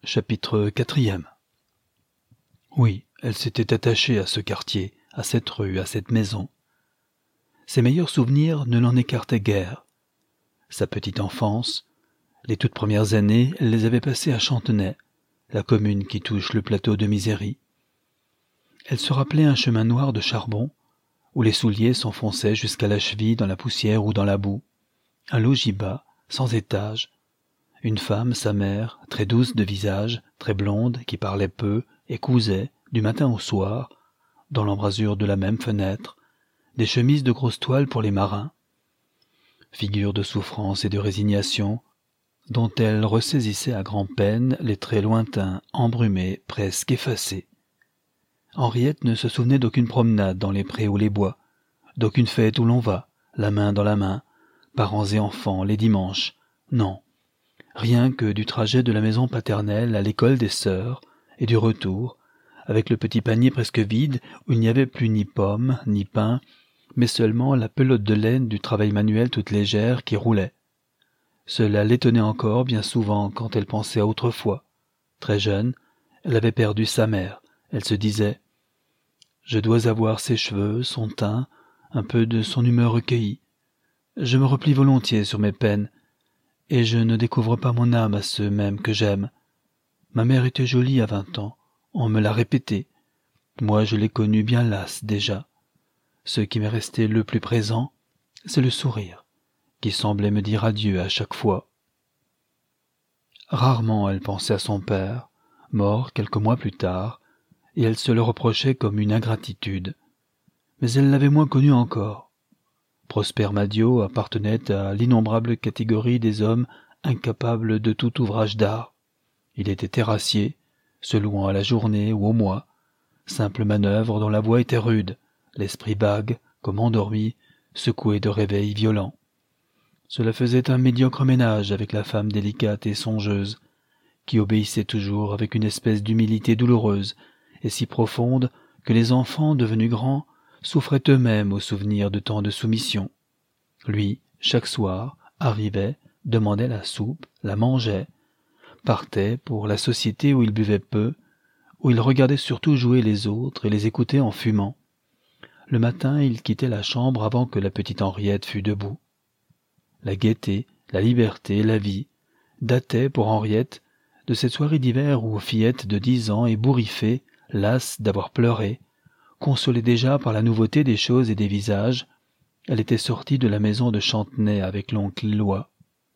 Chapitre 4. Oui, elle s'était attachée à ce quartier, à cette rue, à cette maison. Ses meilleurs souvenirs ne l'en écartaient guère. Sa petite enfance, les toutes premières années, elle les avait passées à Chantenay, la commune qui touche le plateau de Misery. Elle se rappelait un chemin noir de charbon, où les souliers s'enfonçaient jusqu'à la cheville dans la poussière ou dans la boue, un logis bas, sans étage, une femme, sa mère, très douce de visage, très blonde, qui parlait peu et cousait, du matin au soir, dans l'embrasure de la même fenêtre, des chemises de grosse toile pour les marins. Figure de souffrance et de résignation, dont elle ressaisissait à grand-peine les traits lointains, embrumés, presque effacés. Henriette ne se souvenait d'aucune promenade dans les prés ou les bois, d'aucune fête où l'on va, la main dans la main, parents et enfants, les dimanches. Non. Rien que du trajet de la maison paternelle à l'école des sœurs, et du retour, avec le petit panier presque vide où il n'y avait plus ni pommes, ni pain, mais seulement la pelote de laine du travail manuel toute légère qui roulait. Cela l'étonnait encore bien souvent quand elle pensait à autrefois. Très jeune, elle avait perdu sa mère. Elle se disait « Je dois avoir ses cheveux, son teint, un peu de son humeur recueillie. Je me replie volontiers sur mes peines, et je ne découvre pas mon âme à ceux mêmes que j'aime. Ma mère était jolie à 20 ans, on me l'a répété. Moi je l'ai connue bien lasse déjà. Ce qui m'est resté le plus présent, c'est le sourire, qui semblait me dire adieu à chaque fois. » Rarement elle pensait à son père, mort quelques mois plus tard, et elle se le reprochait comme une ingratitude. Mais elle l'avait moins connu encore. Prosper Madio appartenait à l'innombrable catégorie des hommes incapables de tout ouvrage d'art. Il était terrassier, se louant à la journée ou au mois, simple manœuvre dont la voix était rude, l'esprit vague, comme endormi, secoué de réveils violents. Cela faisait un médiocre ménage avec la femme délicate et songeuse, qui obéissait toujours avec une espèce d'humilité douloureuse et si profonde que les enfants, devenus grands, souffraient eux-mêmes au souvenir de tant de soumission. Lui, chaque soir, arrivait, demandait la soupe, la mangeait, partait pour la société où il buvait peu, où il regardait surtout jouer les autres et les écoutait en fumant. Le matin, il quittait la chambre avant que la petite Henriette fût debout. La gaieté, la liberté, la vie, dataient pour Henriette de cette soirée d'hiver où fillette de 10 ans, ébouriffée, lasse d'avoir pleuré, consolée déjà par la nouveauté des choses et des visages, elle était sortie de la maison de Chantenay avec l'oncle Éloi.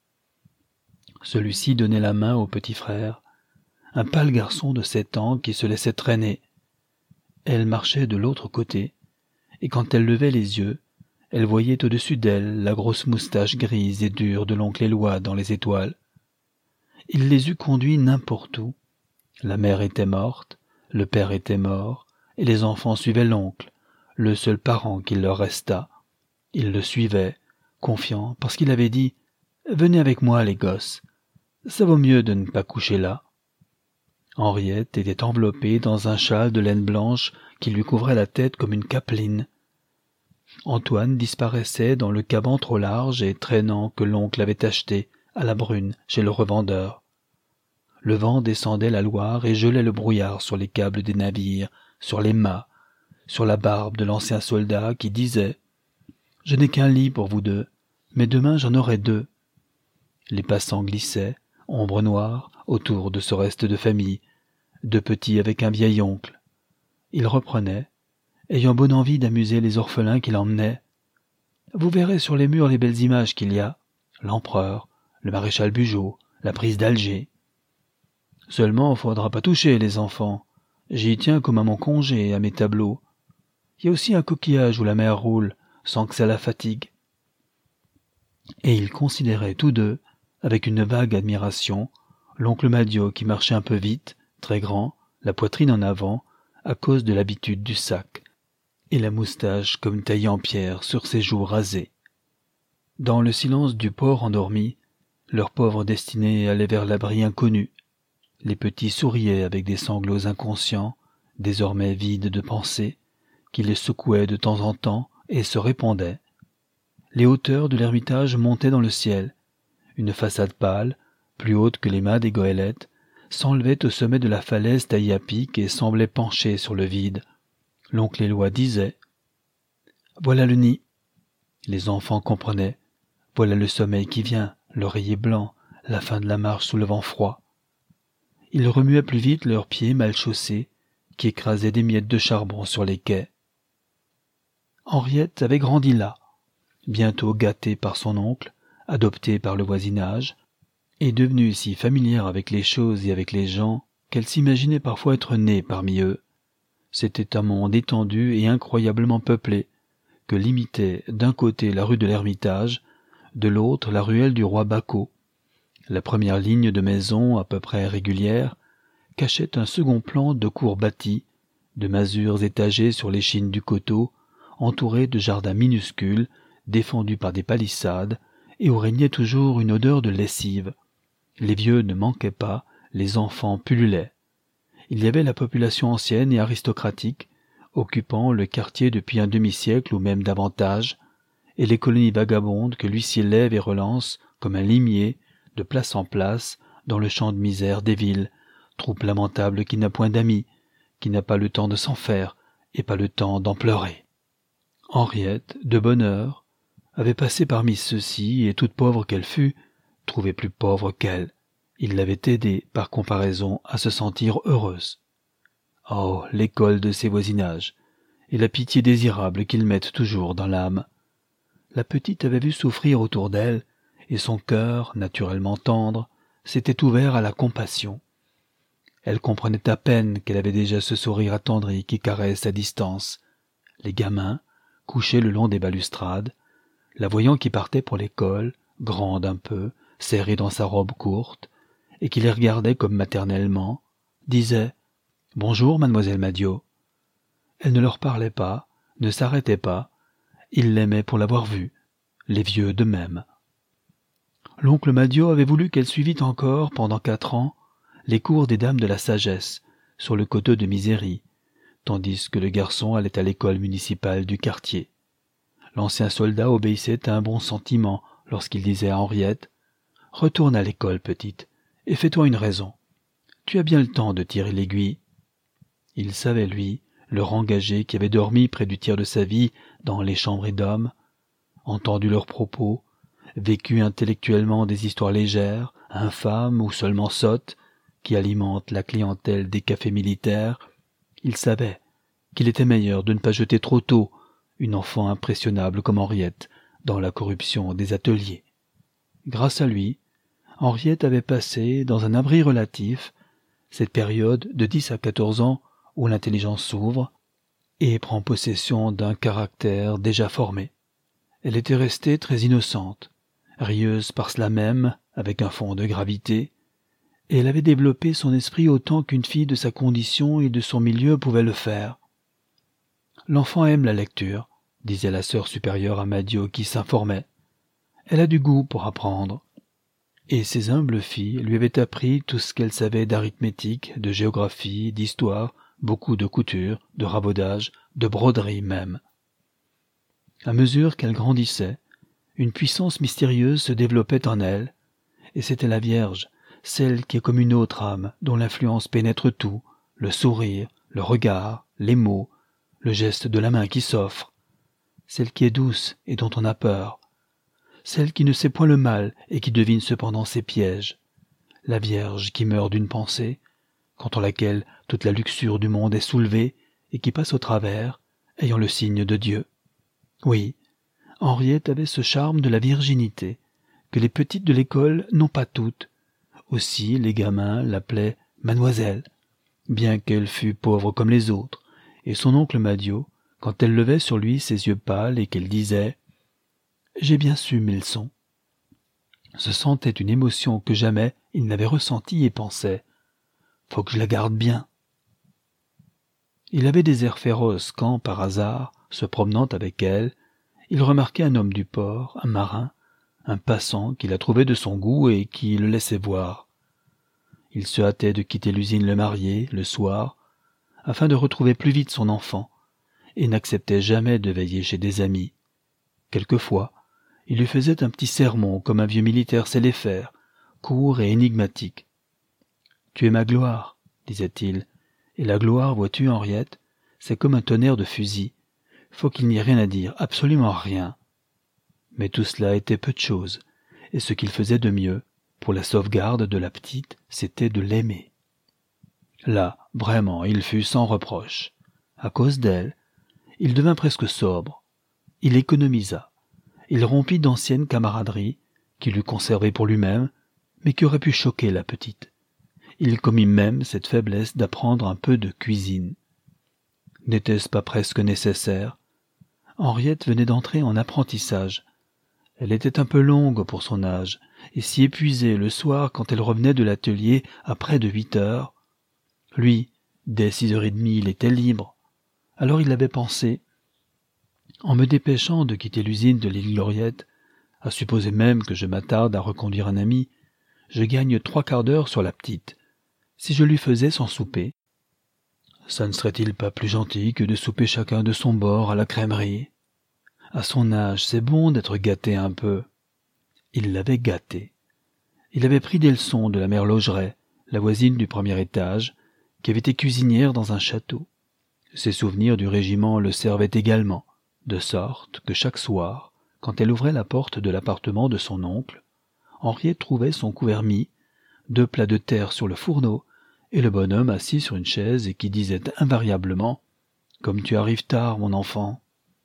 Celui-ci donnait la main au petit frère, un pâle garçon de 7 ans qui se laissait traîner. Elle marchait de l'autre côté, et quand elle levait les yeux, elle voyait au-dessus d'elle la grosse moustache grise et dure de l'oncle Éloi dans les étoiles. Il les eût conduits n'importe où. La mère était morte, le père était mort, et les enfants suivaient l'oncle, le seul parent qu'il leur restât. Ils le suivaient, confiants, parce qu'il avait dit « Venez avec moi, les gosses, ça vaut mieux de ne pas coucher là. » Henriette était enveloppée dans un châle de laine blanche qui lui couvrait la tête comme une capeline. Antoine disparaissait dans le caban trop large et traînant que l'oncle avait acheté, à la Brune, chez le revendeur. Le vent descendait la Loire et gelait le brouillard sur les câbles des navires, sur les mâts, sur la barbe de l'ancien soldat qui disait « Je n'ai qu'un lit pour vous deux, mais demain j'en aurai 2. » Les passants glissaient, ombre noire, autour de ce reste de famille, 2 petits avec un vieil oncle. Il reprenait, ayant bonne envie d'amuser les orphelins qu'il emmenait. « Vous verrez sur les murs les belles images qu'il y a, l'empereur, le maréchal Bugeaud, la prise d'Alger. Seulement, faudra pas toucher les enfants. J'y tiens comme à mon congé et à mes tableaux. Il y a aussi un coquillage où la mer roule, sans que ça la fatigue. » Et ils considéraient tous deux, avec une vague admiration, l'oncle Madio qui marchait un peu vite, très grand, la poitrine en avant, à cause de l'habitude du sac, et la moustache comme taillée en pierre sur ses joues rasées. Dans le silence du port endormi, leur pauvre destinée allait vers l'abri inconnu. Les petits souriaient avec des sanglots inconscients, désormais vides de pensée, qui les secouaient de temps en temps et se répondaient. Les hauteurs de l'ermitage montaient dans le ciel. Une façade pâle, plus haute que les mâts des goélettes, s'enlevait au sommet de la falaise taillée à pic et semblait pencher sur le vide. L'oncle Éloi disait « Voilà le nid ». Les enfants comprenaient « Voilà le sommeil qui vient, l'oreiller blanc, la fin de la marche sous le vent froid ». Ils remuaient plus vite leurs pieds mal chaussés, qui écrasaient des miettes de charbon sur les quais. Henriette avait grandi là, bientôt gâtée par son oncle, adoptée par le voisinage, et devenue si familière avec les choses et avec les gens qu'elle s'imaginait parfois être née parmi eux. C'était un monde étendu et incroyablement peuplé, que limitait d'un côté la rue de l'Ermitage, de l'autre la ruelle du roi Bacot. La première ligne de maisons à peu près régulières cachait un second plan de cours bâties, de masures étagées sur l'échine du coteau, entourées de jardins minuscules, défendus par des palissades, et où régnait toujours une odeur de lessive. Les vieux ne manquaient pas, les enfants pullulaient. Il y avait la population ancienne et aristocratique, occupant le quartier depuis un demi-siècle ou même davantage, et les colonies vagabondes que l'huissier lève et relance, comme un limier, de place en place, dans le champ de misère des villes, troupe lamentable qui n'a point d'amis, qui n'a pas le temps de s'en faire, et pas le temps d'en pleurer. Henriette, de bonne heure, avait passé parmi ceux-ci, et toute pauvre qu'elle fût, trouvait plus pauvre qu'elle. Il l'avait aidée, par comparaison, à se sentir heureuse. Oh, l'école de ces voisinages, et la pitié désirable qu'ils mettent toujours dans l'âme. La petite avait vu souffrir autour d'elle, et son cœur, naturellement tendre, s'était ouvert à la compassion. Elle comprenait à peine qu'elle avait déjà ce sourire attendri qui caresse à distance. Les gamins, couchés le long des balustrades, la voyant qui partait pour l'école, grande un peu, serrée dans sa robe courte, et qui les regardait comme maternellement, disaient « Bonjour, mademoiselle Madiot ». Elle ne leur parlait pas, ne s'arrêtait pas, ils l'aimaient pour l'avoir vue, les vieux de même. L'oncle Madiot avait voulu qu'elle suivît encore, pendant 4 ans, les cours des dames de la sagesse, sur le coteau de Misery, tandis que le garçon allait à l'école municipale du quartier. L'ancien soldat obéissait à un bon sentiment lorsqu'il disait à Henriette « Retourne à l'école, petite, et fais-toi une raison. Tu as bien le temps de tirer l'aiguille. » Il savait, lui, le engagé qui avait dormi près du tiers de sa vie dans les chambres d'hommes, entendu leurs propos, vécu intellectuellement des histoires légères, infâmes ou seulement sottes, qui alimentent la clientèle des cafés militaires. Il savait qu'il était meilleur de ne pas jeter trop tôt une enfant impressionnable comme Henriette dans la corruption des ateliers. Grâce à lui, Henriette avait passé, dans un abri relatif, cette période de 10 à 14 ans où l'intelligence s'ouvre et prend possession d'un caractère déjà formé. Elle était restée très innocente, rieuse par cela même, avec un fond de gravité, et elle avait développé son esprit autant qu'une fille de sa condition et de son milieu pouvait le faire. L'enfant aime la lecture, disait la sœur supérieure à Madiot qui s'informait. Elle a du goût pour apprendre. Et ses humbles filles lui avaient appris tout ce qu'elle savait d'arithmétique, de géographie, d'histoire, beaucoup de couture, de rabaudage, de broderie même. À mesure qu'elle grandissait, une puissance mystérieuse se développait en elle, et c'était la Vierge, celle qui est comme une autre âme, dont l'influence pénètre tout, le sourire, le regard, les mots, le geste de la main qui s'offre, celle qui est douce et dont on a peur, celle qui ne sait point le mal et qui devine cependant ses pièges, la Vierge qui meurt d'une pensée, contre laquelle toute la luxure du monde est soulevée et qui passe au travers, ayant le signe de Dieu. Oui, Henriette avait ce charme de la virginité, que les petites de l'école n'ont pas toutes. Aussi les gamins l'appelaient Mademoiselle, bien qu'elle fût pauvre comme les autres, et son oncle Madiot, quand elle levait sur lui ses yeux pâles et qu'elle disait « J'ai bien su mes leçons », se sentait une émotion que jamais il n'avait ressentie et pensait « Faut que je la garde bien ». Il avait des airs féroces quand, par hasard, se promenant avec elle, il remarquait un homme du port, un marin, un passant qui la trouvait de son goût et qui le laissait voir. Il se hâtait de quitter l'usine Le Marié, le soir, afin de retrouver plus vite son enfant, et n'acceptait jamais de veiller chez des amis. Quelquefois, il lui faisait un petit sermon comme un vieux militaire sait les faire, court et énigmatique. Tu es ma gloire, disait-il, et la gloire, vois-tu, Henriette, c'est comme un tonnerre de fusil. Faut qu'il n'y ait rien à dire, absolument rien. Mais tout cela était peu de chose, et ce qu'il faisait de mieux, pour la sauvegarde de la petite, c'était de l'aimer. Là, vraiment, il fut sans reproche. À cause d'elle, il devint presque sobre. Il économisa. Il rompit d'anciennes camaraderies, qu'il eût conservées pour lui-même, mais qui auraient pu choquer la petite. Il commit même cette faiblesse d'apprendre un peu de cuisine. N'était-ce pas presque nécessaire? Henriette venait d'entrer en apprentissage. Elle était un peu longue pour son âge, et si épuisée le soir quand elle revenait de l'atelier à près de 8 heures. Lui, dès 6h30, il était libre. Alors il avait pensé, en me dépêchant de quitter l'usine de l'île Gloriette, à supposer même que je m'attarde à reconduire un ami, je gagne 3/4 d'heure sur la petite. Si je lui faisais son souper, ça ne serait-il pas plus gentil que de souper chacun de son bord à la crèmerie? À son âge, c'est bon d'être gâté un peu. Il l'avait gâté. Il avait pris des leçons de la mère Laugeret, la voisine du premier étage, qui avait été cuisinière dans un château. Ses souvenirs du régiment le servaient également, de sorte que chaque soir, quand elle ouvrait la porte de l'appartement de son oncle, Henriette trouvait son couvert mis, 2 plats de terre sur le fourneau, et le bonhomme assis sur une chaise et qui disait invariablement « Comme tu arrives tard, mon enfant !»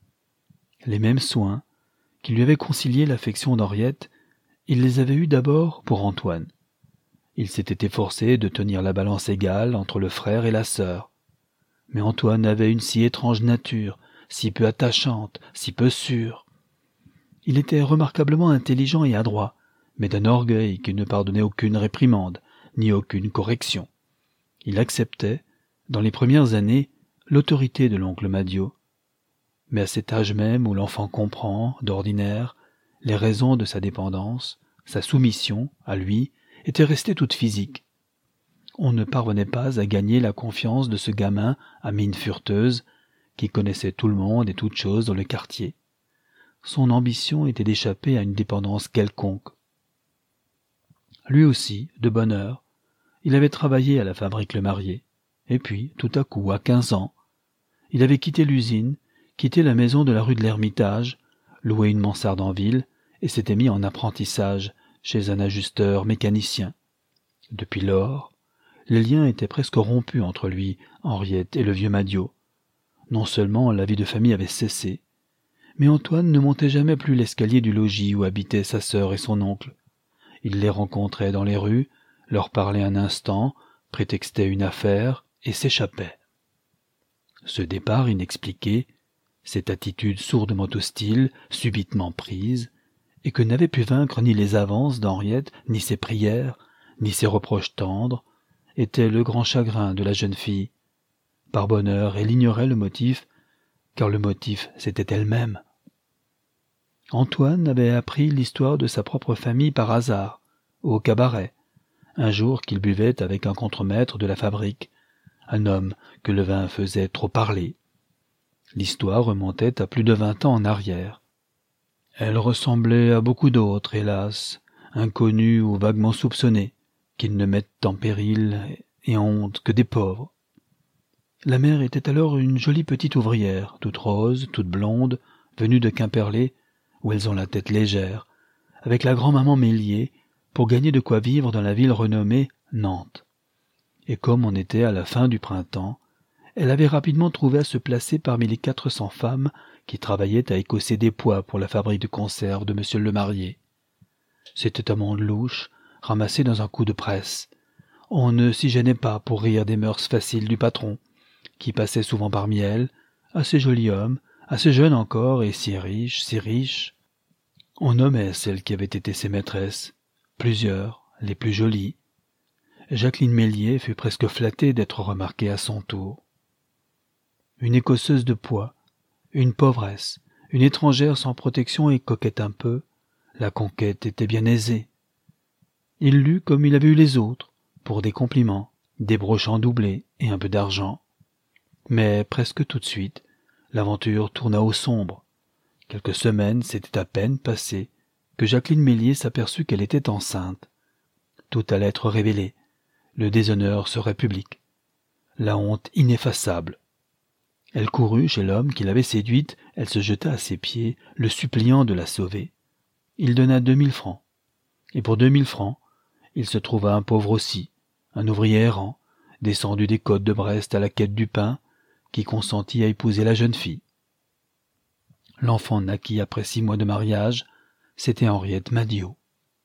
Les mêmes soins, qui lui avaient concilié l'affection d'Henriette, il les avait eus d'abord pour Antoine. Il s'était efforcé de tenir la balance égale entre le frère et la sœur. Mais Antoine avait une si étrange nature, si peu attachante, si peu sûre. Il était remarquablement intelligent et adroit, mais d'un orgueil qui ne pardonnait aucune réprimande, ni aucune correction. Il acceptait, dans les premières années, l'autorité de l'oncle Madio. Mais à cet âge même où l'enfant comprend, d'ordinaire, les raisons de sa dépendance, sa soumission, à lui, était restée toute physique. On ne parvenait pas à gagner la confiance de ce gamin à mine furteuse, qui connaissait tout le monde et toutes choses dans le quartier. Son ambition était d'échapper à une dépendance quelconque. Lui aussi, de bonne heure, il avait travaillé à la fabrique Le Marié, et puis, tout à coup, à 15 ans, il avait quitté l'usine, quitté la maison de la rue de l'Ermitage, loué une mansarde en ville, et s'était mis en apprentissage chez un ajusteur mécanicien. Depuis lors, les liens étaient presque rompus entre lui, Henriette et le vieux Madio. Non seulement la vie de famille avait cessé, mais Antoine ne montait jamais plus l'escalier du logis où habitaient sa sœur et son oncle. Il les rencontrait dans les rues, leur parlait un instant, prétextait une affaire et s'échappait. Ce départ inexpliqué, cette attitude sourdement hostile, subitement prise, et que n'avaient pu vaincre ni les avances d'Henriette, ni ses prières, ni ses reproches tendres, était le grand chagrin de la jeune fille. Par bonheur, elle ignorait le motif, car le motif, c'était elle-même. Antoine avait appris l'histoire de sa propre famille par hasard, au cabaret, un jour qu'il buvait avec un contremaître de la fabrique, un homme que le vin faisait trop parler. L'histoire remontait à plus de 20 ans en arrière. Elle ressemblait à beaucoup d'autres, hélas, inconnus ou vaguement soupçonnés, qu'ils ne mettent en péril et en honte que des pauvres. La mère était alors une jolie petite ouvrière, toute rose, toute blonde, venue de Quimperlé, où elles ont la tête légère, avec la grand-maman Mélier, pour gagner de quoi vivre dans la ville renommée Nantes. Et comme on était à la fin du printemps, elle avait rapidement trouvé à se placer parmi les 400 femmes qui travaillaient à écosser des pois pour la fabrique de conserve de monsieur le Marié. C'était un monde louche, ramassé dans un coup de presse. On ne s'y gênait pas pour rire des mœurs faciles du patron, qui passait souvent parmi elles, assez joli homme, assez jeune encore et si riche, si riche. On nommait celles qui avaient été ses maîtresses, plusieurs, les plus jolies. Jacqueline Mélier fut presque flattée d'être remarquée à son tour. Une écosseuse de pois, une pauvresse, une étrangère sans protection et coquette un peu, la conquête était bien aisée. Il lut comme il avait eu les autres, pour des compliments, des broches doublés et un peu d'argent. Mais presque tout de suite, l'aventure tourna au sombre. Quelques semaines s'étaient à peine passées que Jacqueline Mélier s'aperçut qu'elle était enceinte. Tout allait être révélé. Le déshonneur serait public. La honte ineffaçable. Elle courut chez l'homme qui l'avait séduite, elle se jeta à ses pieds, le suppliant de la sauver. Il donna 2000 francs. Et pour 2000 francs, il se trouva un pauvre aussi, un ouvrier errant, descendu des côtes de Brest à la quête du pain, qui consentit à épouser la jeune fille. L'enfant naquit après 6 mois de mariage, c'était Henriette Madiot.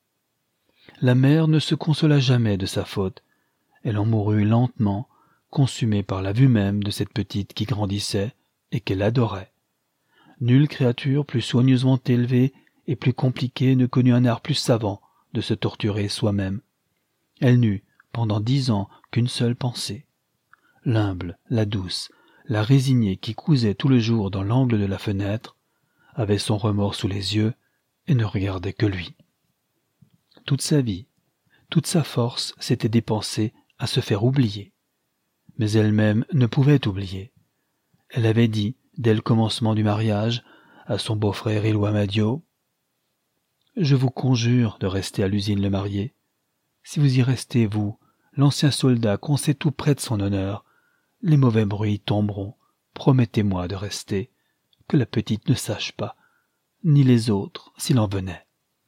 La mère ne se consola jamais de sa faute, elle en mourut lentement, consumée par la vue même de cette petite qui grandissait et qu'elle adorait. Nulle créature plus soigneusement élevée et plus compliquée ne connut un art plus savant de se torturer soi-même. Elle n'eut, pendant 10 ans, qu'une seule pensée. L'humble, la douce, la résignée qui cousait tout le jour dans l'angle de la fenêtre, avait son remords sous les yeux et ne regardait que lui. Toute sa vie, toute sa force s'était dépensée à se faire oublier. Mais elle-même ne pouvait oublier. Elle avait dit, dès le commencement du mariage, à son beau-frère Éloi Madiot, « Je vous conjure de rester à l'usine Le Marié. Si vous y restez, vous, l'ancien soldat qu'on sait tout près de son honneur, les mauvais bruits tomberont. Promettez-moi de rester, que la petite ne sache pas, ni les autres, s'il en venait. »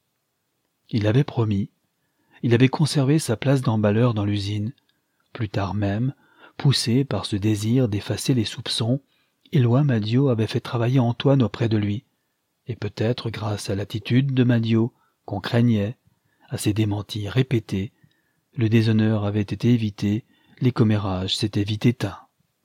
Il avait promis. Il avait conservé sa place d'emballeur dans l'usine. Plus tard même, poussé par ce désir d'effacer les soupçons, Éloi Madiot avait fait travailler Antoine auprès de lui. Et peut-être grâce à l'attitude de Madiot, qu'on craignait, à ses démentis répétés, le déshonneur avait été évité, les commérages s'étaient vite éteints.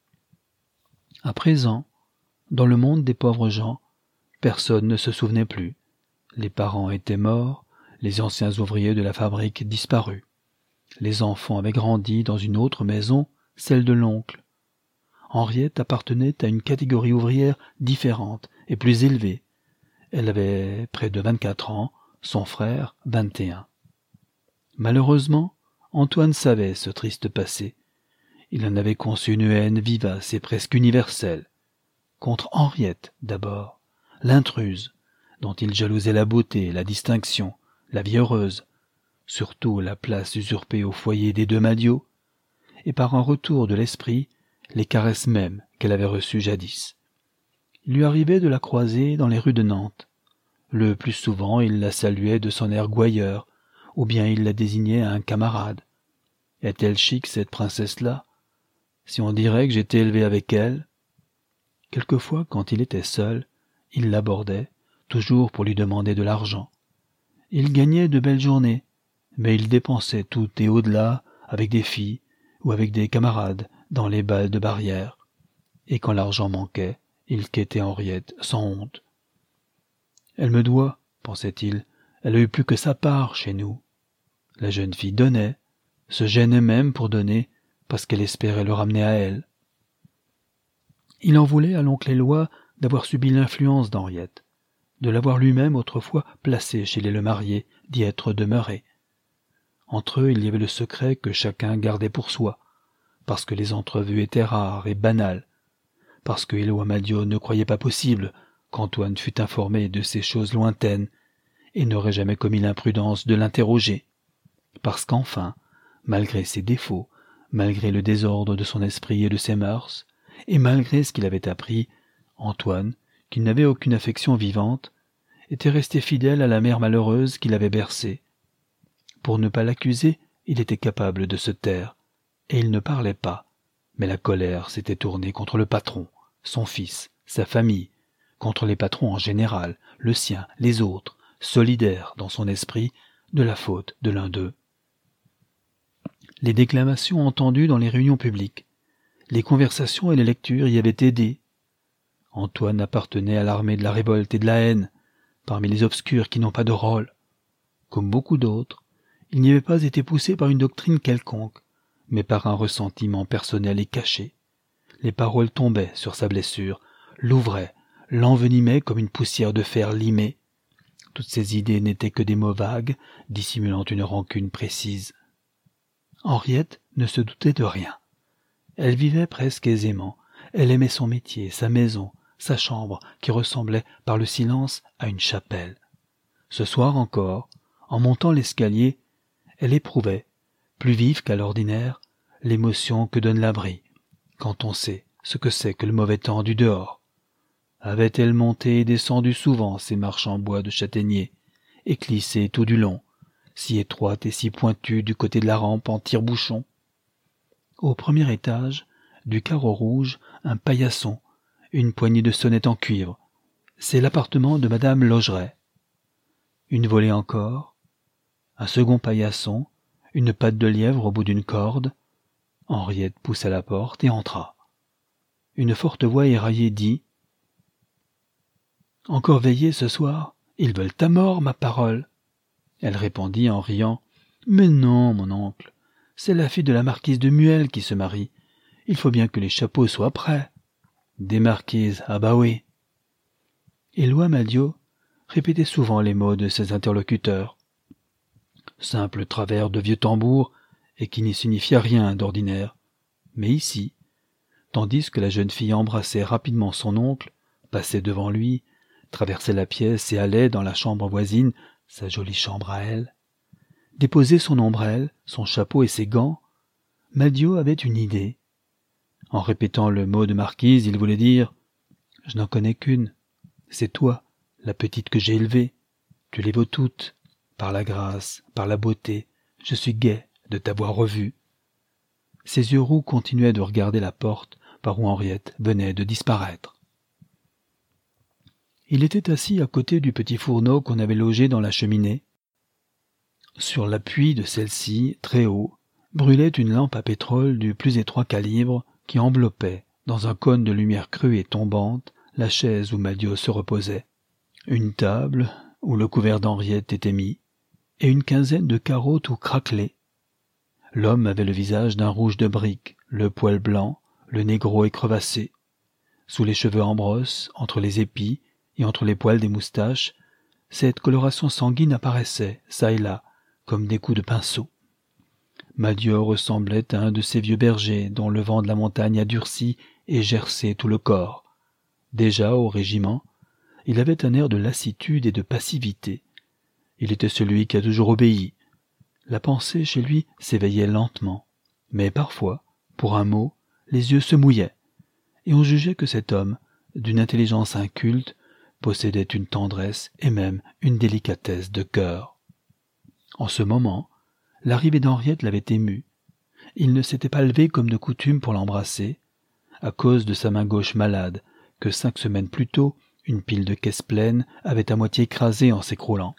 À présent, dans le monde des pauvres gens, personne ne se souvenait plus. Les parents étaient morts, les anciens ouvriers de la fabrique disparus. Les enfants avaient grandi dans une autre maison, celle de l'oncle. Henriette appartenait à une catégorie ouvrière différente et plus élevée. Elle avait près de 24 ans, son frère 21. Malheureusement, Antoine savait ce triste passé. Il en avait conçu une haine vivace et presque universelle. Contre Henriette, d'abord, l'intruse, dont il jalousait la beauté, la distinction, la vie heureuse, surtout la place usurpée au foyer des 2 Madiot, et par un retour de l'esprit, les caresses mêmes qu'elle avait reçues jadis. Il lui arrivait de la croiser dans les rues de Nantes. Le plus souvent, il la saluait de son air gouailleur, ou bien il la désignait à un camarade. Est-elle chic, cette princesse-là? Si on dirait que j'étais élevé avec elle. Quelquefois, quand il était seul, il l'abordait, toujours pour lui demander de l'argent. Il gagnait de belles journées, mais il dépensait tout et au-delà avec des filles ou avec des camarades dans les bals de Barrière. Et quand l'argent manquait, il quêtait Henriette sans honte. « Elle me doit, pensait-il, elle a eu plus que sa part chez nous. » La jeune fille donnait, se gênait même pour donner, parce qu'elle espérait le ramener à elle. Il en voulait à l'oncle Éloi d'avoir subi l'influence d'Henriette, de l'avoir lui-même autrefois placé chez les Le Marié, d'y être demeuré. Entre eux, il y avait le secret que chacun gardait pour soi, parce que les entrevues étaient rares et banales, parce que Éloi Madiot ne croyait pas possible qu'Antoine fût informé de ces choses lointaines et n'aurait jamais commis l'imprudence de l'interroger, parce qu'enfin, malgré ses défauts, malgré le désordre de son esprit et de ses mœurs, et malgré ce qu'il avait appris, Antoine, qui n'avait aucune affection vivante, était resté fidèle à la mère malheureuse qui l'avait bercé. Pour ne pas l'accuser, il était capable de se taire, et il ne parlait pas, mais la colère s'était tournée contre le patron, son fils, sa famille, contre les patrons en général, le sien, les autres, solidaires dans son esprit de la faute de l'un d'eux. Les déclamations entendues dans les réunions publiques, les conversations et les lectures y avaient aidé. Antoine appartenait à l'armée de la révolte et de la haine, parmi les obscurs qui n'ont pas de rôle. Comme beaucoup d'autres, il n'y avait pas été poussé par une doctrine quelconque, mais par un ressentiment personnel et caché. Les paroles tombaient sur sa blessure, l'ouvraient, l'envenimaient comme une poussière de fer limée. Toutes ces idées n'étaient que des mots vagues, dissimulant une rancune précise. Henriette ne se doutait de rien. Elle vivait presque aisément. Elle aimait son métier, sa maison, sa chambre, qui ressemblait par le silence à une chapelle. Ce soir encore, en montant l'escalier, elle éprouvait, plus vive qu'à l'ordinaire, l'émotion que donne l'abri, quand on sait ce que c'est que le mauvais temps du dehors. Avait-elle monté et descendu souvent ces marches en bois de châtaignier, éclissées tout du long, si étroites et si pointues du côté de la rampe en tire-bouchon? Au premier étage, du carreau rouge, un paillasson, une poignée de sonnettes en cuivre. C'est l'appartement de madame Logeret. Une volée encore, un second paillasson, une patte de lièvre au bout d'une corde. Henriette poussa la porte et entra. Une forte voix éraillée dit « Encore veillé ce soir? Ils veulent ta mort, ma parole !» Elle répondit en riant « Mais non, mon oncle, c'est la fille de la marquise de Muel qui se marie. Il faut bien que les chapeaux soient prêts. »« Des marquises, ah bah oui !» Éloi Madiot répétait souvent les mots de ses interlocuteurs. Simple travers de vieux tambour et qui n'y signifiait rien d'ordinaire. Mais ici, tandis que la jeune fille embrassait rapidement son oncle, passait devant lui, traversait la pièce et allait dans la chambre voisine, sa jolie chambre à elle, déposer son ombrelle, son chapeau et ses gants, Madiot avait une idée. En répétant le mot de marquise, il voulait dire « Je n'en connais qu'une. C'est toi, la petite que j'ai élevée. Tu les vaux toutes. Par la grâce, par la beauté, je suis gai de t'avoir revue. » Ses yeux roux continuaient de regarder la porte par où Henriette venait de disparaître. Il était assis à côté du petit fourneau qu'on avait logé dans la cheminée. Sur l'appui de celle-ci, très haut, brûlait une lampe à pétrole du plus étroit calibre qui enveloppait, dans un cône de lumière crue et tombante, la chaise où Madiot se reposait. Une table, où le couvert d'Henriette était mis, et une quinzaine de carreaux tout craquelés. L'homme avait le visage d'un rouge de brique, le poil blanc, le nez gros et crevassé. Sous les cheveux en brosse, entre les épis et entre les poils des moustaches, cette coloration sanguine apparaissait, çà et là, comme des coups de pinceau. Madiot ressemblait à un de ces vieux bergers dont le vent de la montagne a durci et gercé tout le corps. Déjà, au régiment, il avait un air de lassitude et de passivité. Il était celui qui a toujours obéi. La pensée chez lui s'éveillait lentement, mais parfois, pour un mot, les yeux se mouillaient, et on jugeait que cet homme, d'une intelligence inculte, possédait une tendresse et même une délicatesse de cœur. En ce moment, l'arrivée d'Henriette l'avait ému. Il ne s'était pas levé comme de coutume pour l'embrasser, à cause de sa main gauche malade, que 5 semaines plus tôt, une pile de caisses pleines avait à moitié écrasée en s'écroulant.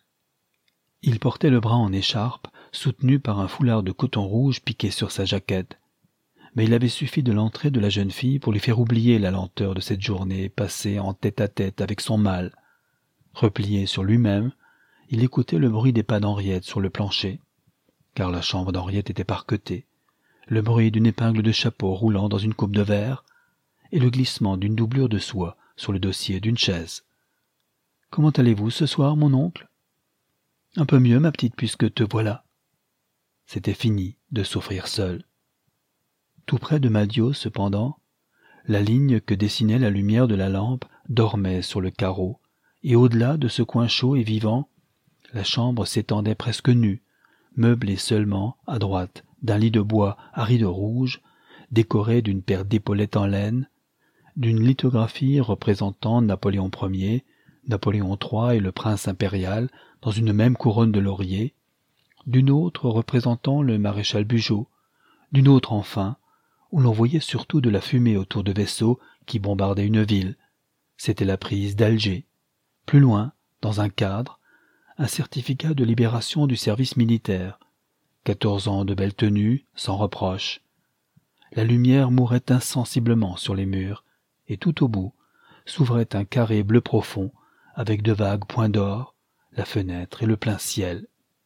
Il portait le bras en écharpe, soutenu par un foulard de coton rouge piqué sur sa jaquette. Mais il avait suffi de l'entrée de la jeune fille pour lui faire oublier la lenteur de cette journée passée en tête-à-tête avec son mal. Replié sur lui-même, il écoutait le bruit des pas d'Henriette sur le plancher, car la chambre d'Henriette était parquetée, le bruit d'une épingle de chapeau roulant dans une coupe de verre, et le glissement d'une doublure de soie sur le dossier d'une chaise. « Comment allez-vous ce soir, mon oncle ?»« Un peu mieux, ma petite, puisque te voilà. » C'était fini de souffrir seul. Tout près de Madiot, cependant, la ligne que dessinait la lumière de la lampe dormait sur le carreau, et au-delà de ce coin chaud et vivant, la chambre s'étendait presque nue, meublée seulement, à droite, d'un lit de bois à rideaux rouges, décoré d'une paire d'épaulettes en laine, d'une lithographie représentant Napoléon Ier, Napoléon III et le prince impérial dans une même couronne de laurier, d'une autre représentant le maréchal Bugeaud, d'une autre enfin, où l'on voyait surtout de la fumée autour de vaisseaux qui bombardaient une ville. C'était la prise d'Alger. Plus loin, dans un cadre, un certificat de libération du service militaire. 14 ans de belle tenue, sans reproche. La lumière mourait insensiblement sur les murs, et tout au bout s'ouvrait un carré bleu profond, avec de vagues points d'or, la fenêtre et le plein ciel.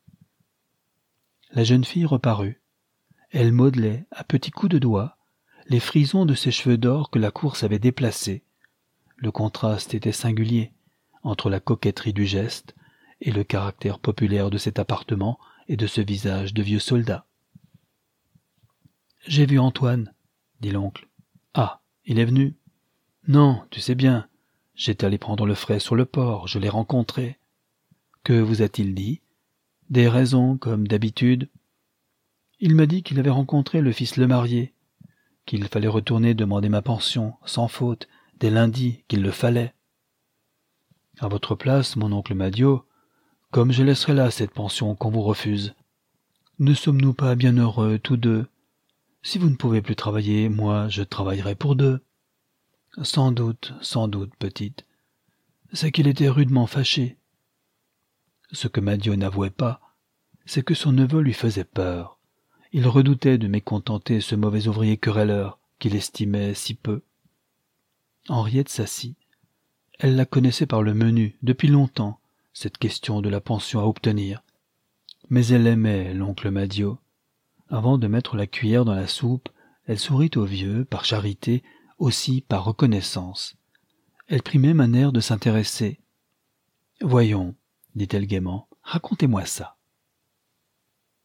La jeune fille reparut. Elle modelait, à petits coups de doigts, les frisons de ses cheveux d'or que la course avait déplacés. Le contraste était singulier entre la coquetterie du geste et le caractère populaire de cet appartement et de ce visage de vieux soldat. « J'ai vu Antoine, » dit l'oncle. « Ah, il est venu ?»« Non, tu sais bien, j'étais allé prendre le frais sur le port, je l'ai rencontré. »« Que vous a-t-il dit ? Des raisons, comme d'habitude ?» Il m'a dit qu'il avait rencontré le fils Lemarié, qu'il fallait retourner demander ma pension, sans faute, dès lundi, qu'il le fallait. À votre place, mon oncle Madio, comme je laisserai là cette pension qu'on vous refuse. Ne sommes-nous pas bien heureux, tous deux? Si vous ne pouvez plus travailler, moi, je travaillerai pour deux. Sans doute, petite. C'est qu'il était rudement fâché. Ce que Madio n'avouait pas, c'est que son neveu lui faisait peur. Il redoutait de mécontenter ce mauvais ouvrier querelleur qu'il estimait si peu. Henriette s'assit. Elle la connaissait par le menu depuis longtemps, cette question de la pension à obtenir. Mais elle aimait l'oncle Madio. Avant de mettre la cuillère dans la soupe, elle sourit au vieux, par charité, aussi par reconnaissance. Elle prit même un air de s'intéresser. « Voyons, dit-elle gaiement, racontez-moi ça. »